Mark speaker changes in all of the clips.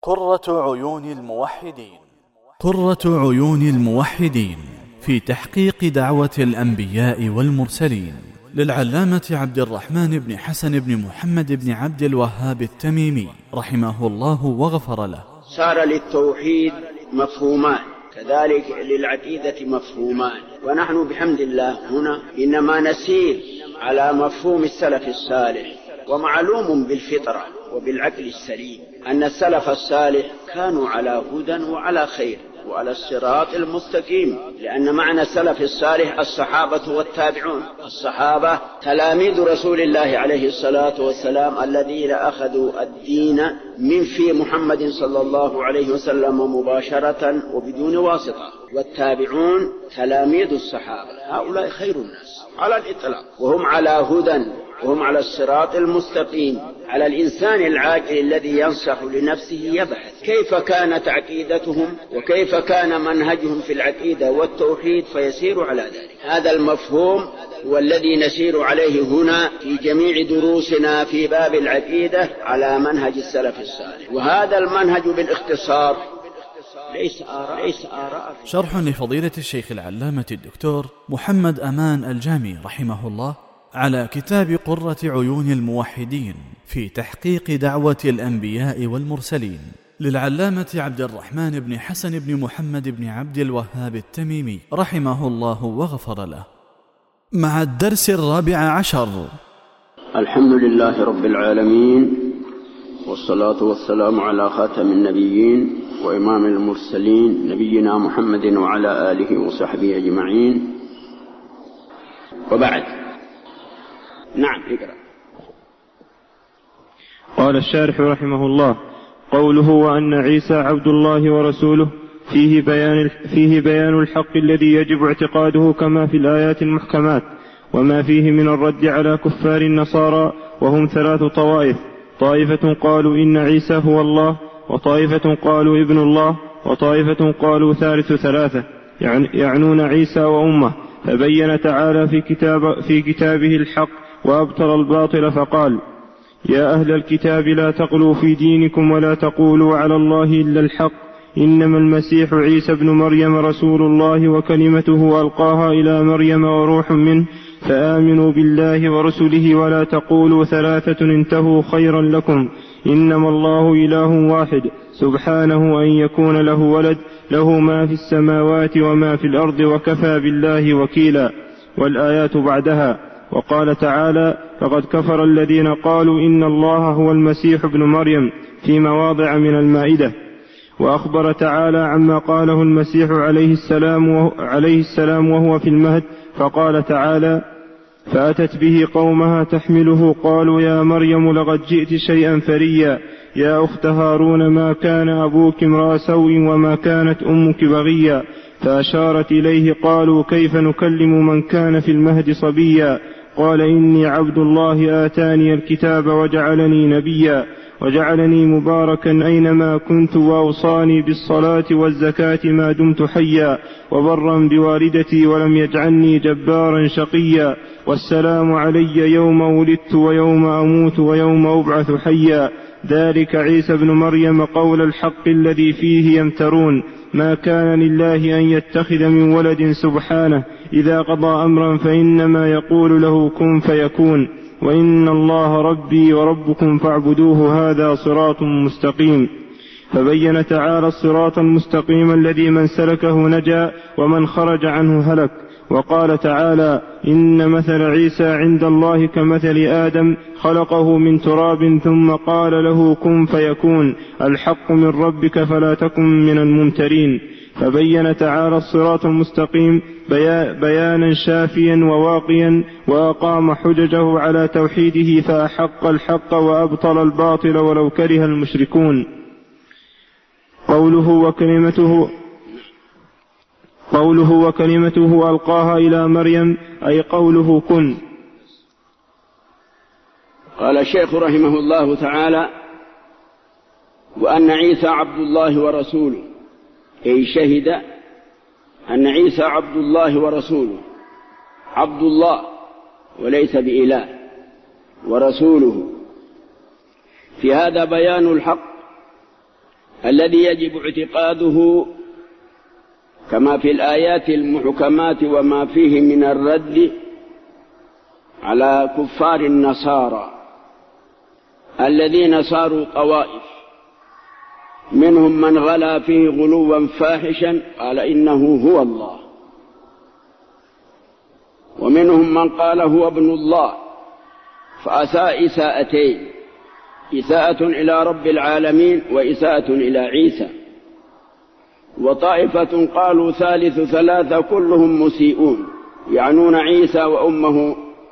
Speaker 1: قرة عيون الموحدين. قرة عيون الموحدين في تحقيق دعوة الأنبياء والمرسلين، للعلامة عبد الرحمن بن حسن بن محمد بن عبد الوهاب التميمي رحمه الله وغفر له.
Speaker 2: صار للتوحيد مفهومان، كذلك للعقيدة مفهومان، ونحن بحمد الله هنا إنما نسير على مفهوم السلف الصالح. ومعلوم بالفطرة وبالعقل السليم أن السلف الصالح كانوا على هدى وعلى خير وعلى الصراط المستقيم، لأن معنى السلف الصالح الصحابة والتابعون. الصحابة تلاميذ رسول الله عليه الصلاة والسلام الذين أخذوا الدين من في محمد صلى الله عليه وسلم مباشرة وبدون واسطة، والتابعون تلاميذ الصحابة. هؤلاء خير الناس على الإطلاق، وهم على هدى وهم على الصراط المستقيم. على الإنسان العاقل الذي ينصح لنفسه يبحث كيف كانت عقيدتهم وكيف كان منهجهم في العقيدة والتوحيد فيسير على ذلك. هذا المفهوم هو الذي نسير عليه هنا في جميع دروسنا في باب العقيدة على منهج السلف الصالح، وهذا المنهج بالاختصار ليس آراء.
Speaker 1: شرح لفضيلة الشيخ العلامة الدكتور محمد أمان الجامي رحمه الله على كتاب قرة عيون الموحدين في تحقيق دعوة الأنبياء والمرسلين، للعلامة عبد الرحمن بن حسن بن محمد بن عبد الوهاب التميمي رحمه الله وغفر له، مع الدرس 14.
Speaker 2: الحمد لله رب العالمين، والصلاة والسلام على خاتم النبيين وإمام المرسلين نبينا محمد وعلى آله وصحبه أجمعين، وبعد. نعم، اقرأ.
Speaker 3: قال الشارح رحمه الله: قوله وأن عيسى عبد الله ورسوله فيه بيان الحق الذي يجب اعتقاده كما في الآيات المحكمات، وما فيه من الرد على كفار النصارى، وهم 3 طوائف: طائفة قالوا إن عيسى هو الله، وطائفة قالوا ابن الله، وطائفة قالوا ثالث 3، يعنون عيسى وأمه. فبين تعالى في كتابه الحق وأبطل الباطل، فقال: يا أهل الكتاب لا تغلوا في دينكم ولا تقولوا على الله إلا الحق، إنما المسيح عيسى ابن مريم رسول الله وكلمته ألقاها إلى مريم وروح منه، فآمنوا بالله ورسله ولا تقولوا 3 انتهوا خيرا لكم، إنما الله إله واحد سبحانه أن يكون له ولد، له ما في السماوات وما في الأرض وكفى بالله وكيلا. والآيات بعدها. وقال تعالى: فقد كفر الذين قالوا إن الله هو المسيح ابن مريم، في مواضع من المائدة. وأخبر تعالى عما قاله المسيح عليه السلام وهو في المهد، فقال تعالى: فأتت به قومها تحمله قالوا يا مريم لقد جئت شيئا فريا، يا أخت هارون ما كان أبوك امرأ سوء وما كانت أمك بغيا، فأشارت إليه قالوا كيف نكلم من كان في المهد صبيا، قال إني عبد الله آتاني الكتاب وجعلني نبيا، وجعلني مباركا أينما كنت، وأوصاني بالصلاة والزكاة ما دمت حيا، وبرا بوالدتي ولم يجعلني جبارا شقيا، والسلام علي يوم ولدت ويوم أموت ويوم أبعث حيا. ذلك عيسى بن مريم قول الحق الذي فيه يمترون، ما كان لله أن يتخذ من ولد سبحانه، إذا قضى أمرا فإنما يقول له كن فيكون، وإن الله ربي وربكم فاعبدوه، هذا صراط مستقيم. فبين تعالى الصراط المستقيم الذي من سلكه نجا ومن خرج عنه هلك. وقال تعالى: إن مثل عيسى عند الله كمثل آدم، خلقه من تراب ثم قال له كن فيكون، الحق من ربك فلا تكن من الممترين. فبين تعالى الصراط المستقيم بيانا شافيا وواقيا، وأقام حججه على توحيده، فأحق الحق وأبطل الباطل ولو كره المشركون. قوله وكلمته ألقاها إلى مريم، أي قوله كن.
Speaker 2: قال الشيخ رحمه الله تعالى: وأن عيسى عبد الله ورسوله، أي شهد أن عيسى عبد الله ورسوله، عبد الله وليس بإله، ورسوله. في هذا بيان الحق الذي يجب اعتقاده كما في الآيات المحكمات وما فيه من الرد على كفار النصارى الذين صاروا طوائف، منهم من غلا فيه غلوا فاحشا قال إنه هو الله، ومنهم من قال هو ابن الله فأساء إساءتين: إساءة إلى رب العالمين وإساءة إلى عيسى. وطائفة قالوا ثالث ثلاثة كلهم مسيئون يعنون عيسى وأمه،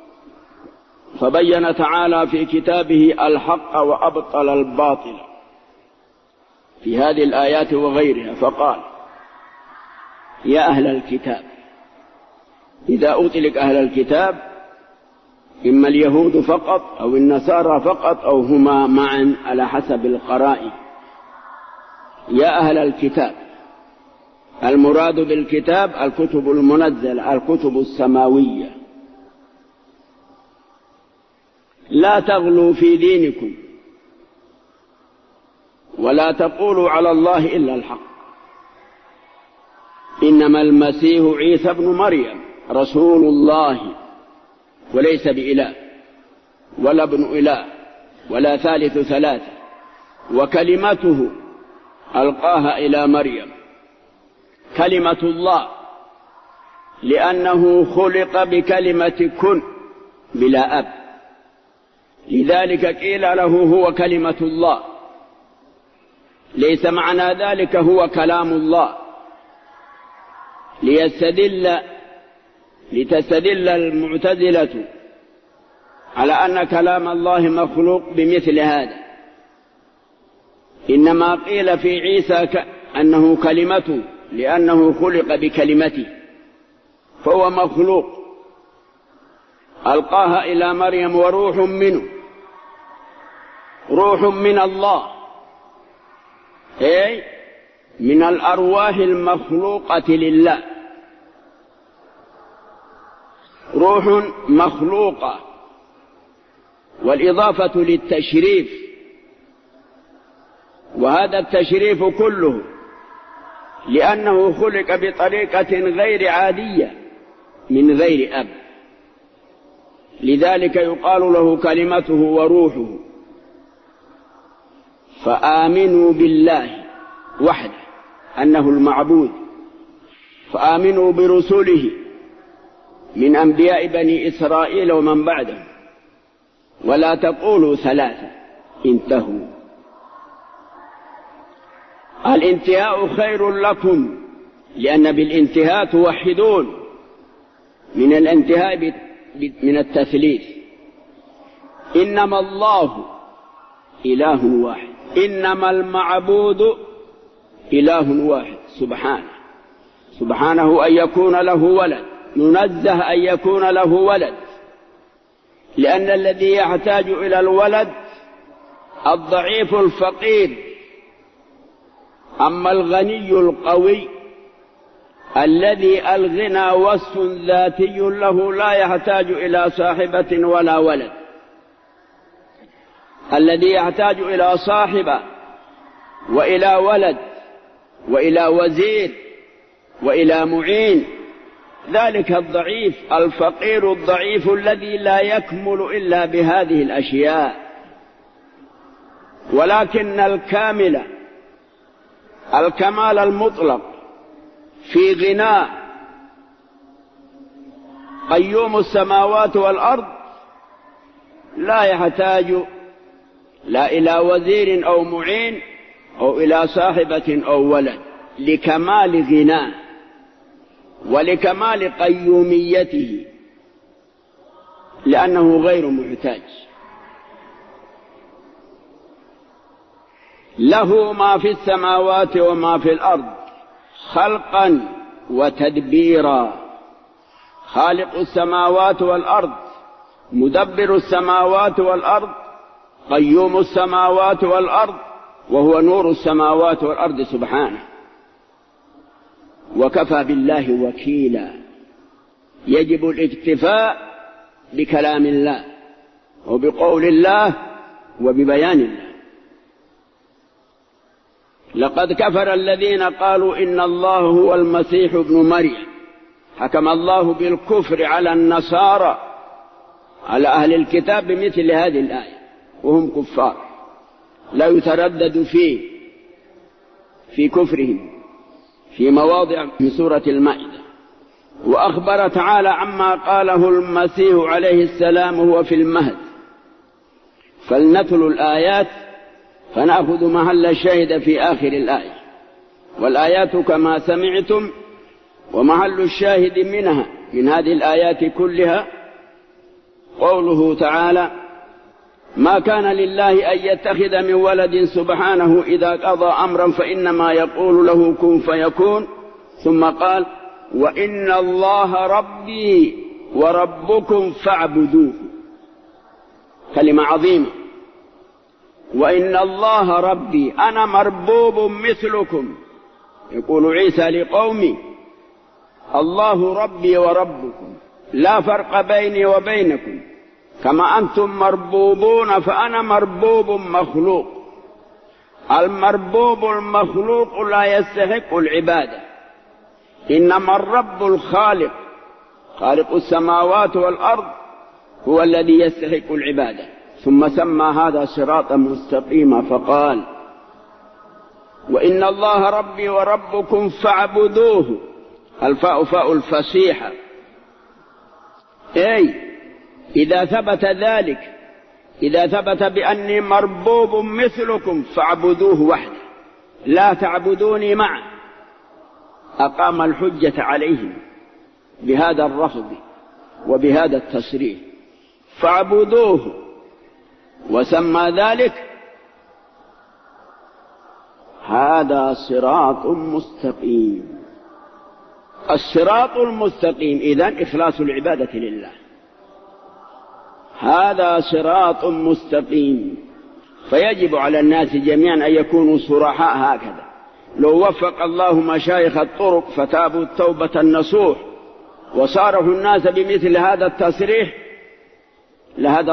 Speaker 2: فبين تعالى في كتابه الحق وأبطل الباطل في هذه الآيات وغيرها، فقال: يا أهل الكتاب، إذا أطلق أهل الكتاب إما اليهود فقط أو النصارى فقط أو هما معا على حسب القرائن. يا أهل الكتاب، المراد بالكتاب الكتب المنزلة، الكتب السماوية، لا تغلوا في دينكم ولا تقولوا على الله إلا الحق، إنما المسيح عيسى ابن مريم رسول الله وليس بإله ولا ابن إله ولا ثالث ثلاثة، وكلمته ألقاها إلى مريم، كلمة الله، لأنه خلق بكلمة كن بلا أب، لذلك قيل له هو كلمة الله، ليس معنى ذلك هو كلام الله، لتستدل المعتزلة على أن كلام الله مخلوق بمثل هذا. إنما قيل في عيسى أنه كلمته لأنه خلق بكلمته، فهو مخلوق ألقاها إلى مريم وروح منه، روح من الله، أي من الأرواح المخلوقة لله، روح مخلوقة، والإضافة للتشريف، وهذا التشريف كله لأنه خلق بطريقة غير عادية من غير أب، لذلك يقال له كلمته وروحه. فآمنوا بالله وحده أنه المعبود، فآمنوا برسله من أنبياء بني إسرائيل ومن بعدهم، ولا تقولوا ثلاثة انتهوا. الانتهاء خير لكم، لأن بالانتهاء توحدون، من الانتهاء من التثليث. إنما الله إله واحد، إنما المعبود إله واحد سبحانه أن يكون له ولد، منزه أن يكون له ولد، لأن الذي يحتاج إلى الولد الضعيف الفقير، أما الغني القوي الذي الغنى وصف ذاتي له لا يحتاج إلى صاحبة ولا ولد. الذي يحتاج إلى صاحبة وإلى ولد وإلى وزير وإلى معين، ذلك الضعيف الفقير الضعيف الذي لا يكمل إلا بهذه الأشياء. ولكن الكمال المطلق في غنى قيوم السماوات والأرض لا يحتاج لا إلى وزير أو معين أو إلى صاحبة أو ولد، لكمال غناه ولكمال قيوميته، لأنه غير محتاج. له ما في السماوات وما في الأرض خلقا وتدبيرا، خالق السماوات والأرض، مدبر السماوات والأرض، قيوم السماوات والأرض، وهو نور السماوات والأرض سبحانه. وكفى بالله وكيلا، يجب الاكتفاء بكلام الله وبقول الله وببيان الله. لقد كفر الذين قالوا إن الله هو المسيح ابن مريم. حكم الله بالكفر على النصارى على أهل الكتاب بمثل هذه الآية وهم كفار لا يتردد في كفرهم في مواضع في سورة المائدة. وأخبر تعالى عما قاله المسيح عليه السلام هو في المهد. فلنتل الآيات فنأخذ محل الشاهد في آخر الآية. والآيات كما سمعتم، ومحل الشاهد منها من هذه الآيات كلها قوله تعالى: ما كان لله أن يتخذ من ولد سبحانه إذا قضى أمرا فإنما يقول له كن فيكون. ثم قال: وإن الله ربي وربكم فاعبدوه. كلمة عظيمة. وإن الله ربي، أنا مربوب مثلكم. يقول عيسى لقومي: الله ربي وربكم، لا فرق بيني وبينكم، كما أنتم مربوبون فأنا مربوب مخلوق. المربوب المخلوق لا يستحق العبادة، إنما الرب الخالق خالق السماوات والأرض هو الذي يستحق العبادة. ثم سمى هذا صراطا مستقيما فقال: وإن الله ربي وربكم فاعبدوه. الفاء فاء الفصيحة، أي إذا ثبت ذلك، إذا ثبت بأني مربوب مثلكم فاعبدوه وحده لا تعبدوني معه. أقام الحجة عليهم بهذا الرفض وبهذا التصريح، فاعبدوه. وسمى ذلك هذا صراط مستقيم. الصراط المستقيم إذن إخلاص العبادة لله. هذا صراط مستقيم. فيجب على الناس جميعا أن يكونوا صرحاء هكذا. لو وفق الله مشايخ الطرق فتابوا التوبة النصوح وصارفوا الناس بمثل هذا التصريح لهدى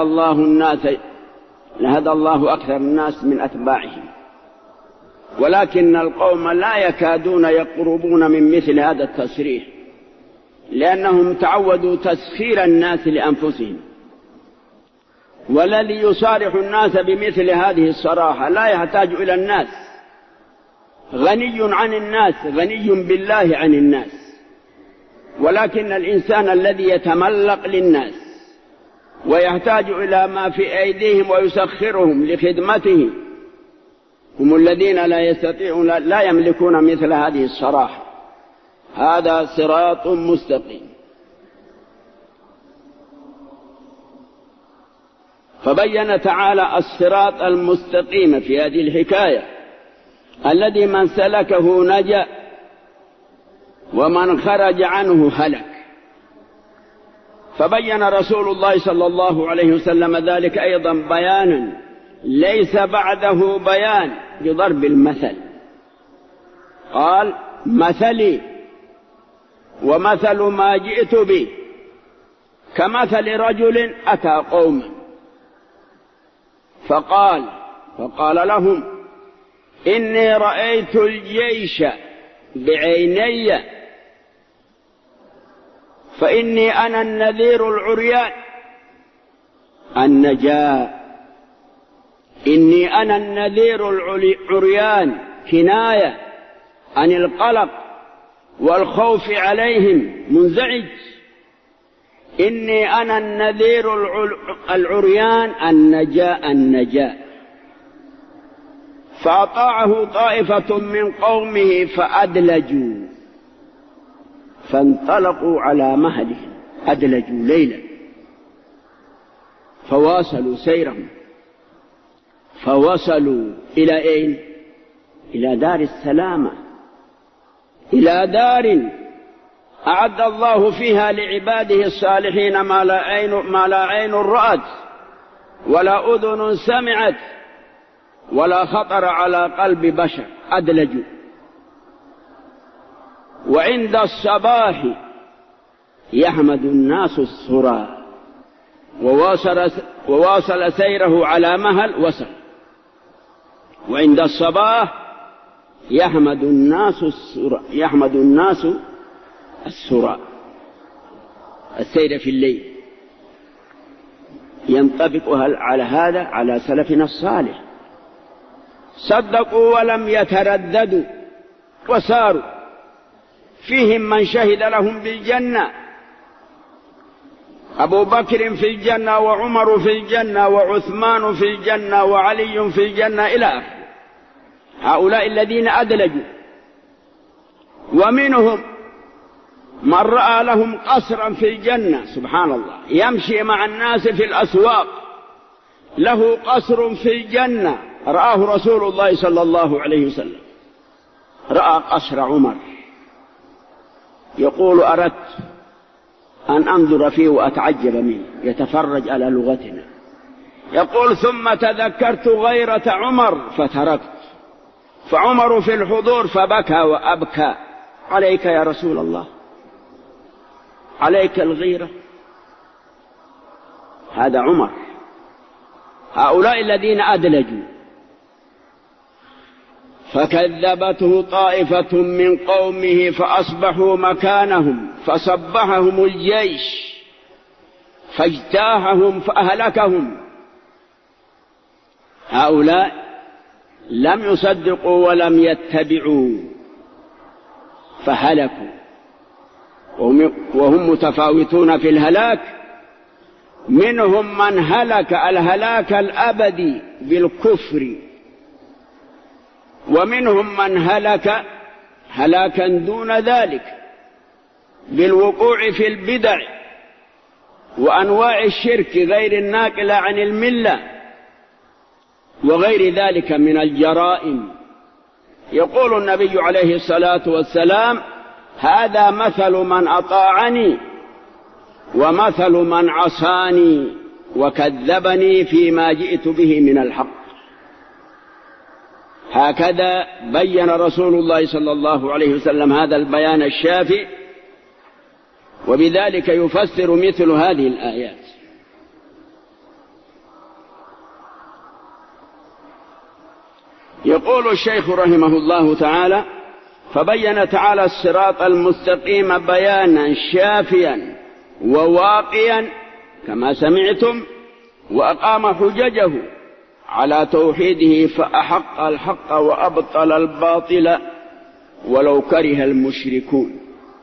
Speaker 2: الله أكثر الناس من أتباعهم. ولكن القوم لا يكادون يقربون من مثل هذا التصريح، لأنهم تعودوا تسخير الناس لأنفسهم. والذي يصارح الناس بمثل هذه الصراحة لا يحتاج إلى الناس، غني عن الناس، غني بالله عن الناس. ولكن الإنسان الذي يتملق للناس ويحتاج إلى ما في أيديهم ويسخرهم لخدمته هم الذين لا يستطيعون، لا يملكون مثل هذه الصراحة. هذا صراط مستقيم. فبين تعالى الصراط المستقيم في هذه الحكاية الذي من سلكه نجا ومن خرج عنه هلك. فبين رسول الله صلى الله عليه وسلم ذلك أيضا بيانا ليس بعده بيان بضرب المثل. قال: مثلي ومثل ما جئت به كمثل رجل أتى قوما فقال لهم: إني رأيت الجيش بعيني فإني أنا النذير العريان النجاء. إني أنا النذير العريان كناية عن القلق والخوف عليهم منزعج. إني أنا النذير العريان النجاء. فأطاعه طائفة من قومه فأدلجوا فانطلقوا على مهلهم. أدلجوا ليلا فواصلوا سيرهم فوصلوا إلى أين؟ إلى دار السلامة، إلى دار أعد الله فيها لعباده الصالحين ما لا عين رأت ولا أذن سمعت ولا خطر على قلب بشر. أدلجوا. وعند الصباح يحمد الناس الصراع. وواصل سيره على مهل وصل. وعند الصباح يحمد الناس السرى السير في الليل. ينطبق على هذا على سلفنا الصالح، صدقوا ولم يترددوا وساروا، فيهم من شهد لهم بالجنة، أبو بكر في الجنة، وعمر في الجنة، وعثمان في الجنة، وعلي في الجنة إلى آخره. هؤلاء الذين أدلجوا. ومنهم من رأى لهم قصرا في الجنة، سبحان الله، يمشي مع الناس في الأسواق، له قصر في الجنة رآه رسول الله صلى الله عليه وسلم. رأى قصر عمر، يقول أردت أن أنظر فيه وأتعجب منه، يتفرج على لغتنا. يقول ثم تذكرت غيرة عمر فتركت، فعمر في الحضور فبكى وأبكى. عليك يا رسول الله، عليك الغيرة. هذا عمر. هؤلاء الذين أدلجوا. فكذبته طائفة من قومه فأصبحوا مكانهم فصبحهم الجيش فاجتاحهم فأهلكهم. هؤلاء لم يصدقوا ولم يتبعوا فهلكوا، وهم متفاوتون في الهلاك. منهم من هلك الهلاك الأبدي بالكفر، ومنهم من هلك هلاكا دون ذلك بالوقوع في البدع وأنواع الشرك غير الناقلة عن الملة وغير ذلك من الجرائم. يقول النبي عليه الصلاة والسلام: هذا مثل من أطاعني ومثل من عصاني وكذبني فيما جئت به من الحق. هكذا بين رسول الله صلى الله عليه وسلم هذا البيان الشافي، وبذلك يفسر مثل هذه الآيات. يقول الشيخ رحمه الله تعالى: فبين تعالى الصراط المستقيم بيانا شافيا وواقيا كما سمعتم، وأقام حججه على توحيده فأحق الحق وأبطل الباطل ولو كره المشركون.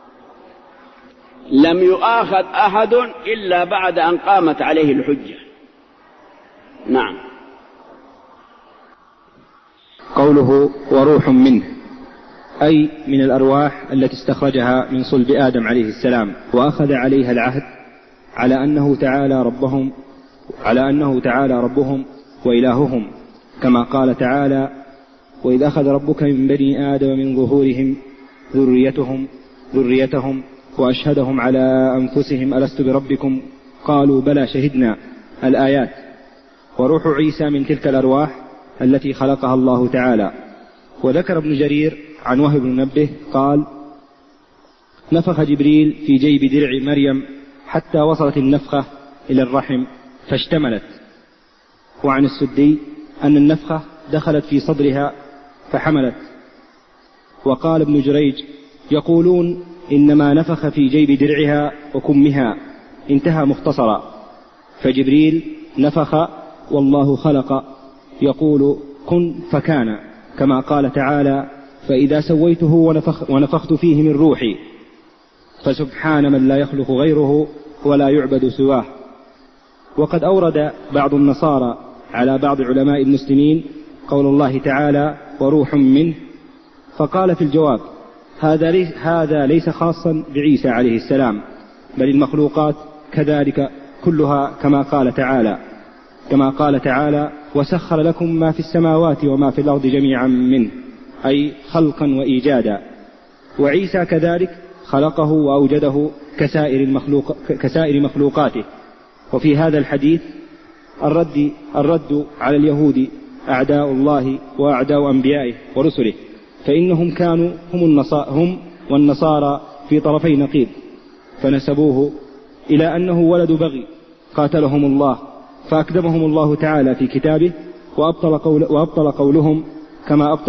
Speaker 2: لم يؤاخذ أحد إلا بعد أن قامت عليه الحجة. نعم.
Speaker 4: قوله وروح منه، أي من الأرواح التي استخرجها من صلب آدم عليه السلام، وأخذ عليها العهد على أنه تعالى ربهم وإلههم، كما قال تعالى: وإذ أخذ ربك من بني آدم من ظهورهم ذريتهم وأشهدهم على أنفسهم ألست بربكم قالوا بلى شهدنا. الآيات. وروح عيسى من تلك الأرواح التي خلقها الله تعالى. وذكر ابن جرير عن وهب بن منبه قال: نفخ جبريل في جيب درع مريم حتى وصلت النفخة إلى الرحم فاشتملت. وعن السدي أن النفخة دخلت في صدرها فحملت. وقال ابن جريج: يقولون إنما نفخ في جيب درعها وكمها، انتهى مختصرا. فجبريل نفخ والله خلق، يقول كن فكان، كما قال تعالى: فإذا سويته ونفخت فيه من روحي. فسبحان من لا يخلق غيره ولا يعبد سواه. وقد أورد بعض النصارى على بعض علماء المسلمين قول الله تعالى: وروح منه، فقال في الجواب: هذا ليس خاصا بعيسى عليه السلام، بل المخلوقات كذلك كلها، كما قال تعالى: وسخر لكم ما في السماوات وما في الأرض جميعا منه، أي خلقا وإيجادا. وعيسى كذلك خلقه وأوجده كسائر مخلوقاته. وفي هذا الحديث الرد على اليهود أعداء الله وأعداء أنبيائه ورسله، فإنهم كانوا هم والنصارى في طرفي نقيض، فنسبوه إلى أنه ولد بغي قاتلهم الله، فأكذبهم الله تعالى في كتابه وأبطل قولهم كما أبطل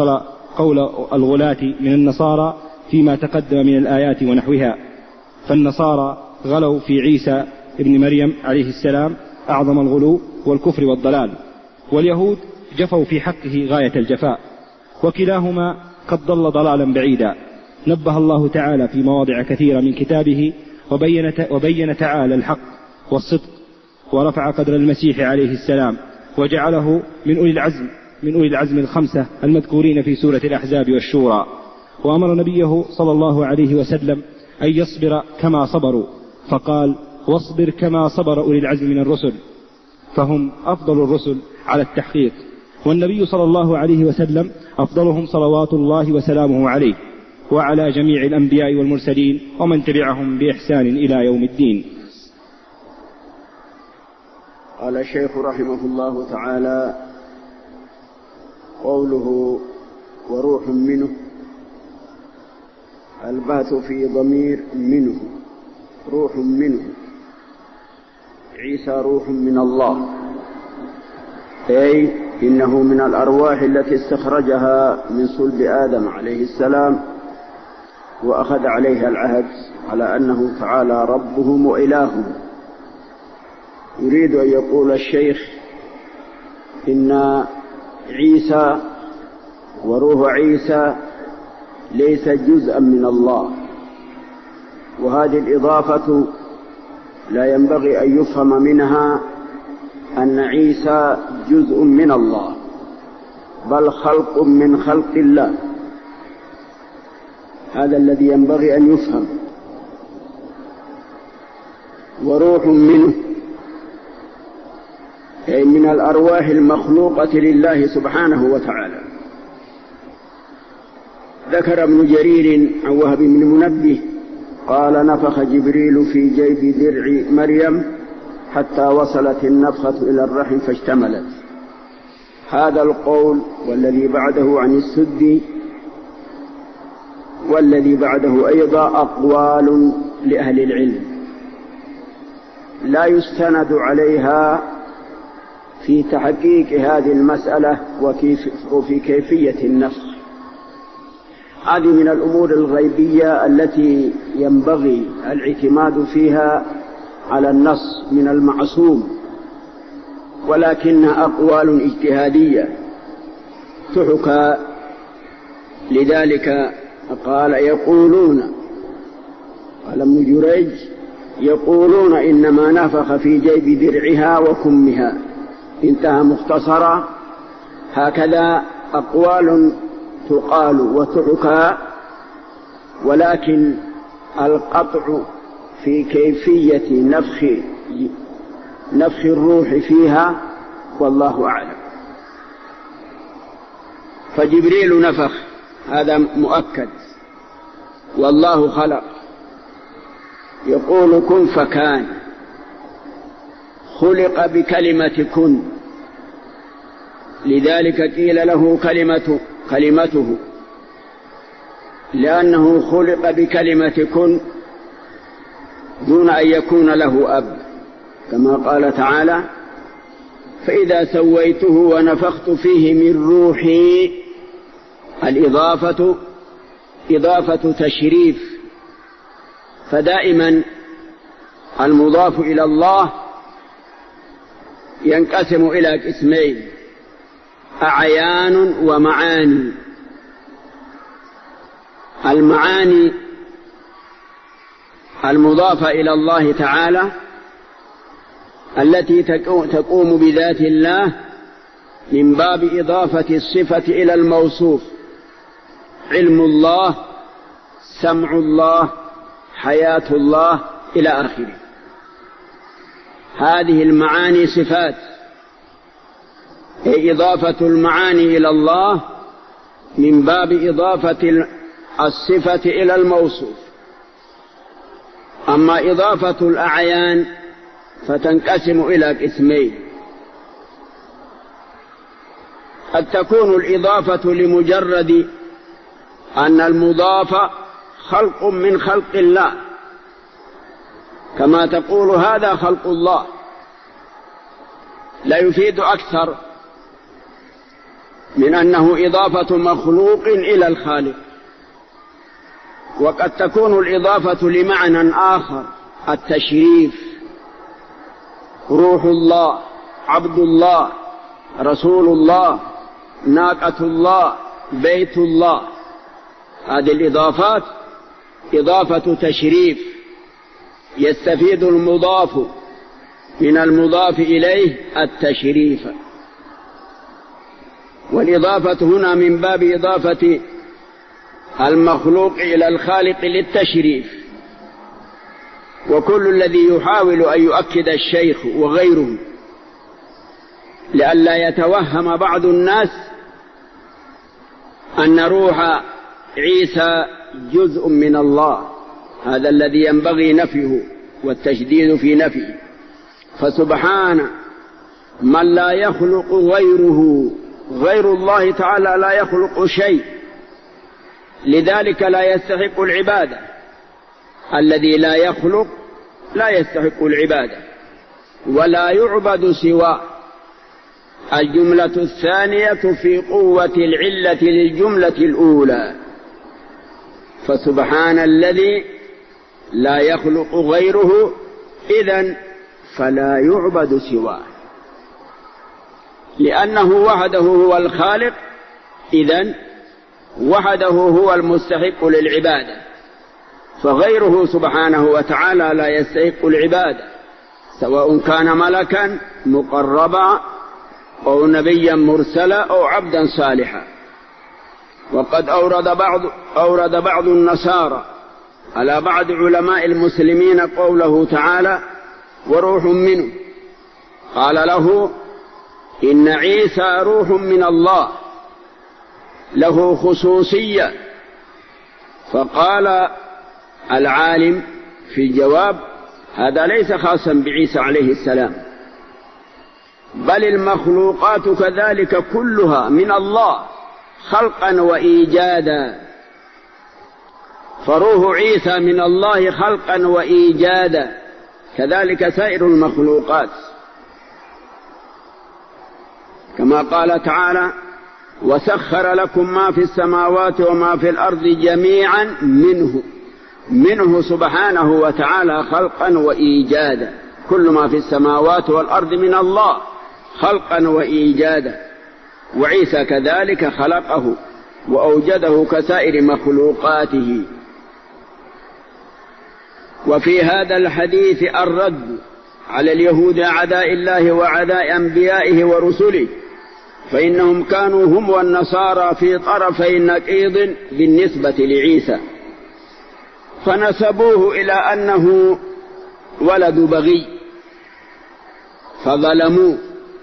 Speaker 4: قول الغلاة من النصارى فيما تقدم من الآيات ونحوها، فالنصارى غلوا في عيسى ابن مريم عليه السلام أعظم الغلو والكفر والضلال، واليهود جفوا في حقه غاية الجفاء، وكلاهما قد ضل ضلالا بعيدا. نبه الله تعالى في مواضع كثيرة من كتابه وبين تعالى الحق والصدق، ورفع قدر المسيح عليه السلام وجعله من أولي العزم الخمسة المذكورين في سورة الأحزاب والشورى، وأمر نبيه صلى الله عليه وسلم أن يصبر كما صبروا، فقال: واصبر كما صبر أولي العزم من الرسل، فهم أفضل الرسل على التحقيق، والنبي صلى الله عليه وسلم أفضلهم صلوات الله وسلامه عليه وعلى جميع الأنبياء والمرسلين ومن تبعهم بإحسان إلى يوم الدين.
Speaker 2: قال الشيخ رحمه الله تعالى: قوله وروح منه، الباث في ضمير منه، روح منه، عيسى روح من الله، أي إنه من الأرواح التي استخرجها من صلب آدم عليه السلام وأخذ عليها العهد على أنه تعالى ربهم وإلههم. يريد أن يقول الشيخ إن عيسى وروح عيسى ليس جزءا من الله، وهذه الإضافة لا ينبغي أن يفهم منها أن عيسى جزء من الله، بل خلق من خلق الله، هذا الذي ينبغي أن يفهم. وروح منه أي من الأرواح المخلوقة لله سبحانه وتعالى. ذكر ابن جرير عن وهب بن منبه قال: نفخ جبريل في جيب درع مريم حتى وصلت النفخة إلى الرحم فاشتملت. هذا القول والذي بعده عن السدي والذي بعده أيضا أقوال لأهل العلم لا يستند عليها في تحقيق هذه المسألة وفي كيفية النفخ. هذه من الأمور الغيبية التي ينبغي الاعتماد فيها على النص من المعصوم، ولكنها أقوال اجتهادية تحكى. لذلك قال: يقولون، قال ابن جريج: يقولون إنما نفخ في جيب درعها وكمها، انتهى مختصرا. هكذا أقوال تقال وتحكى، ولكن القطع في كيفية نفخ الروح فيها والله أعلم. فجبريل نفخ، هذا مؤكد، والله خلق، يقول كن فكان، خلق بكلمة كن، لذلك قيل له كلمته، لأنه خلق بكلمة كن دون أن يكون له أب، كما قال تعالى: فإذا سويته ونفخت فيه من روحي. الإضافة إضافة تشريف، فدائما المضاف إلى الله ينقسم إلى قسمين: أعيان ومعاني. المعاني المضافة إلى الله تعالى التي تقوم بذات الله من باب إضافة الصفة إلى الموصوف: علم الله، سمع الله، حياة الله، إلى آخره. هذه المعاني صفات، أي إضافة المعاني إلى الله من باب إضافة الصفة إلى الموصوف. أما إضافة الأعيان فتنقسم إلى قسمين: قد تكون الإضافة لمجرد أن المضاف خلق من خلق الله، كما تقول هذا خلق الله، لا يفيد أكثر. من أنه إضافة مخلوق إلى الخالق. وقد تكون الإضافة لمعنى آخر، التشريف، روح الله، عبد الله، رسول الله، ناقة الله، بيت الله. هذه الإضافات إضافة تشريف، يستفيد المضاف من المضاف إليه التشريف. والإضافة هنا من باب إضافة المخلوق إلى الخالق للتشريف. وكل الذي يحاول أن يؤكد الشيخ وغيره لئلا يتوهم بعض الناس أن روح عيسى جزء من الله، هذا الذي ينبغي نفيه والتشديد في نفيه. فسبحان من لا يخلق غيره، غير الله تعالى لا يخلق شيء، لذلك لا يستحق العبادة. الذي لا يخلق لا يستحق العبادة ولا يعبد سواه. الجملة الثانية في قوة العلة للجملة الأولى. فسبحان الذي لا يخلق غيره، إذن فلا يعبد سواه، لأنه وحده هو الخالق، إذن وحده هو المستحق للعبادة. فغيره سبحانه وتعالى لا يستحق العبادة، سواء كان ملكا مقربا أو نبيا مرسلا أو عبدا صالحا. وقد أورد بعض النصارى على بعض علماء المسلمين قوله تعالى وروح منه، قال له إن عيسى روح من الله له خصوصية. فقال العالم في الجواب هذا ليس خاصا بعيسى عليه السلام، بل المخلوقات كذلك كلها من الله خلقا وإيجادا. فروح عيسى من الله خلقا وإيجادا، كذلك سائر المخلوقات، كما قال تعالى وسخر لكم ما في السماوات وما في الأرض جميعا منه سبحانه وتعالى خلقا وإيجادا. كل ما في السماوات والأرض من الله خلقا وإيجادا، وعيسى كذلك خلقه وأوجده كسائر مخلوقاته. وفي هذا الحديث الرد على اليهود أعداء الله وأعداء أنبيائه ورسله، فإنهم كانوا هم والنصارى في طرفي نقيض بالنسبة لعيسى، فنسبوه إلى أنه ولد بغي فظلموه،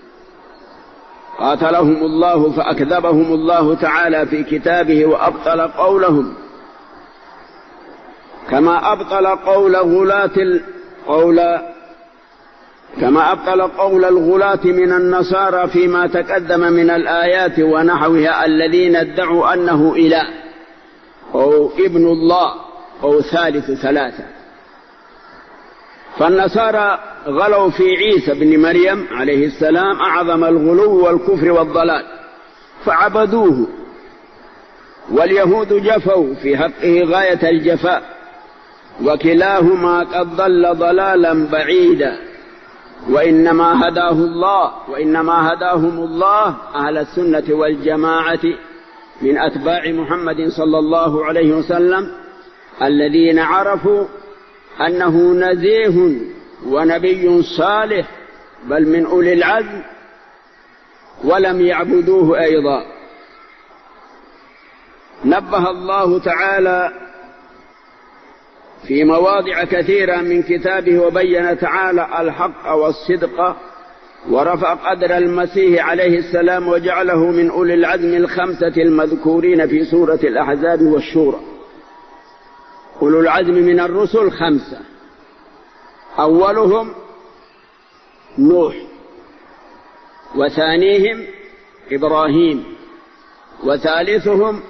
Speaker 2: قاتلهم الله فأكذبهم الله تعالى في كتابه وأبطل قولهم، كما أبطل قول الغلاة من النصارى فيما تقدم من الآيات ونحوها الذين ادعوا أنه إله أو ابن الله أو ثالث ثلاثة. فالنصارى غلوا في عيسى بن مريم عليه السلام أعظم الغلو والكفر والضلال فعبدوه، واليهود جفوا في حقه غاية الجفاء، وكلاهما قد ضل ضلالا بعيدا. وإنما هداهم الله أهل السنة والجماعة من أتباع محمد صلى الله عليه وسلم، الذين عرفوا أنه نزيه ونبي صالح بل من أولي العزم، ولم يعبدوه أيضا. نبه الله تعالى في مواضع كثيرة من كتابه وبين تعالى الحق والصدق، ورفع قدر المسيح عليه السلام وجعله من أولي العزم الخمسة المذكورين في سورة الأحزاب والشورى. أولو العزم من الرسل خمسة، أولهم نوح، وثانيهم إبراهيم، وثالثهم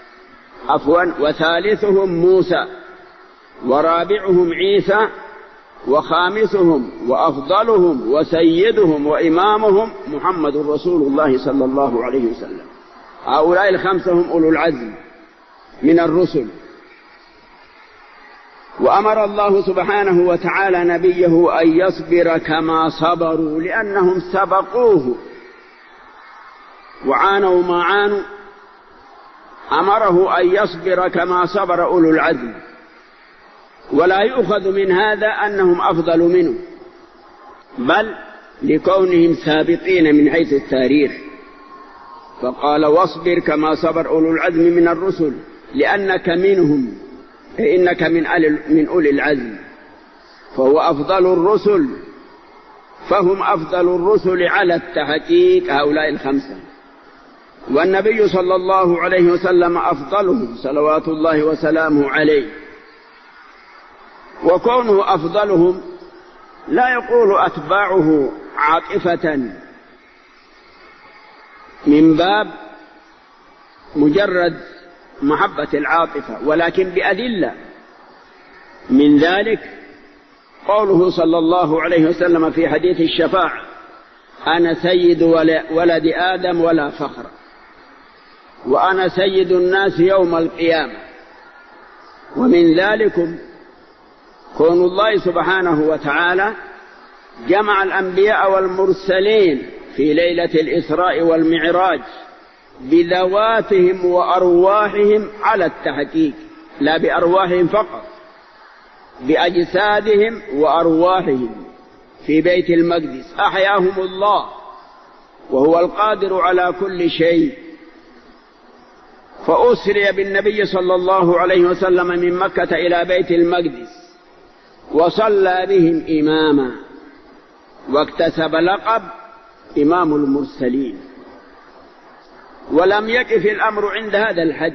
Speaker 2: وثالثهم موسى، ورابعهم عيسى وخامسهم وأفضلهم وسيدهم وإمامهم محمد رسول الله صلى الله عليه وسلم. هؤلاء الخمسة هم أولو العزم من الرسل. وأمر الله سبحانه وتعالى نبيه أن يصبر كما صبروا، لأنهم سبقوه وعانوا ما عانوا. أمره أن يصبر كما صبر أولو العزم، ولا يؤخذ من هذا أنهم أفضل منه، بل لكونهم سابقين من حيث التاريخ. فقال واصبر كما صبر أولو العزم من الرسل، لأنك منهم، فإنك من أولي العزم، فهو أفضل الرسل، فهم أفضل الرسل على التحقيق هؤلاء الخمسة. والنبي صلى الله عليه وسلم أفضلهم صلوات الله وسلامه عليه. وكونه أفضلهم لا يقول أتباعه عاطفة من باب مجرد محبة العاطفة، ولكن بأدلة. من ذلك قوله صلى الله عليه وسلم في حديث الشفاعة: أنا سيد ولد آدم ولا فخر، وأنا سيد الناس يوم القيامة. ومن ذلك كون الله سبحانه وتعالى جمع الأنبياء والمرسلين في ليلة الإسراء والمعراج بذواتهم وأرواحهم على التحقيق، لا بأرواحهم فقط، بأجسادهم وأرواحهم في بيت المقدس. أحياهم الله وهو القادر على كل شيء. فأسري بالنبي صلى الله عليه وسلم من مكة إلى بيت المقدس، وصلى بهم إماما، واكتسب لقب إمام المرسلين. ولم يقف الأمر عند هذا الحد،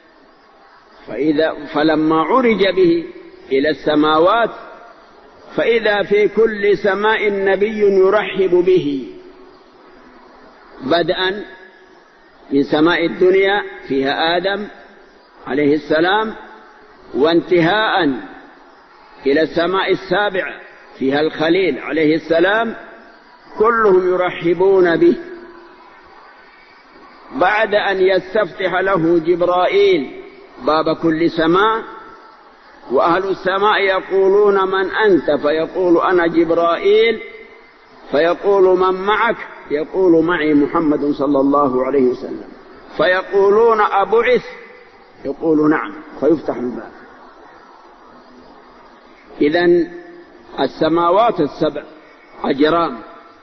Speaker 2: فلما عرج به إلى السماوات فإذا في كل سماء نبي يرحب به، بدءا من سماء الدنيا فيها آدم عليه السلام، وانتهاء إلى السماء السابعة فيها الخليل عليه السلام، كلهم يرحبون به، بعد أن يستفتح له جبرائيل باب كل سماء، وأهل السماء يقولون من أنت؟ فيقول أنا جبرائيل، فيقول من معك؟ يقول معي محمد صلى الله عليه وسلم، فيقولون أبعث؟ يقول نعم، فيفتح الباب. إذن السماوات السبع أجرام،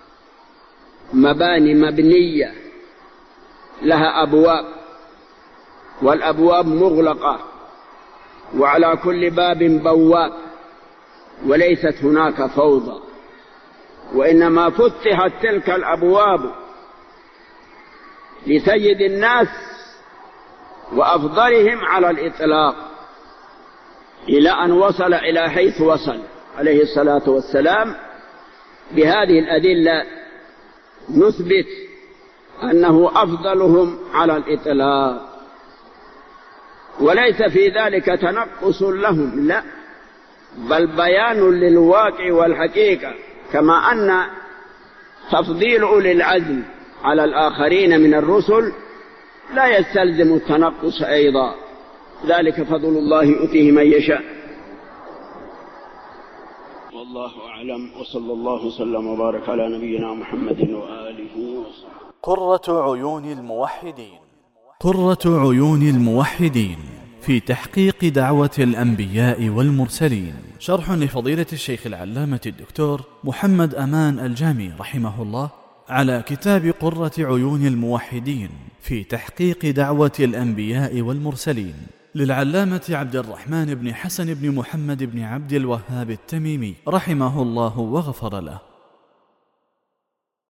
Speaker 2: مباني مبنية لها أبواب، والأبواب مغلقة، وعلى كل باب بواب، وليست هناك فوضى، وإنما فتحت تلك الأبواب لسيد الناس وأفضلهم على الإطلاق، إلى أن وصل إلى حيث وصل عليه الصلاة والسلام. بهذه الأدلة نثبت أنه أفضلهم على الإطلاق، وليس في ذلك تنقص لهم، لا، بل بيان للواقع والحقيقة، كما أن تفضيل أولي العزم على الآخرين من الرسل لا يستلزم التنقص أيضا، ذلك فضل الله يؤتيه من يشاء. والله أعلم، وصلى الله وسلم وبارك على نبينا محمد وآله وصحبه.
Speaker 1: قرة عيون الموحدين. قرة عيون الموحدين في تحقيق دعوة الأنبياء والمرسلين، شرح لفضيلة الشيخ العلامة الدكتور محمد أمان الجامي رحمه الله على كتاب قرة عيون الموحدين في تحقيق دعوة الأنبياء والمرسلين، للعلامة عبد الرحمن بن حسن بن محمد بن عبد الوهاب التميمي رحمه الله وغفر له.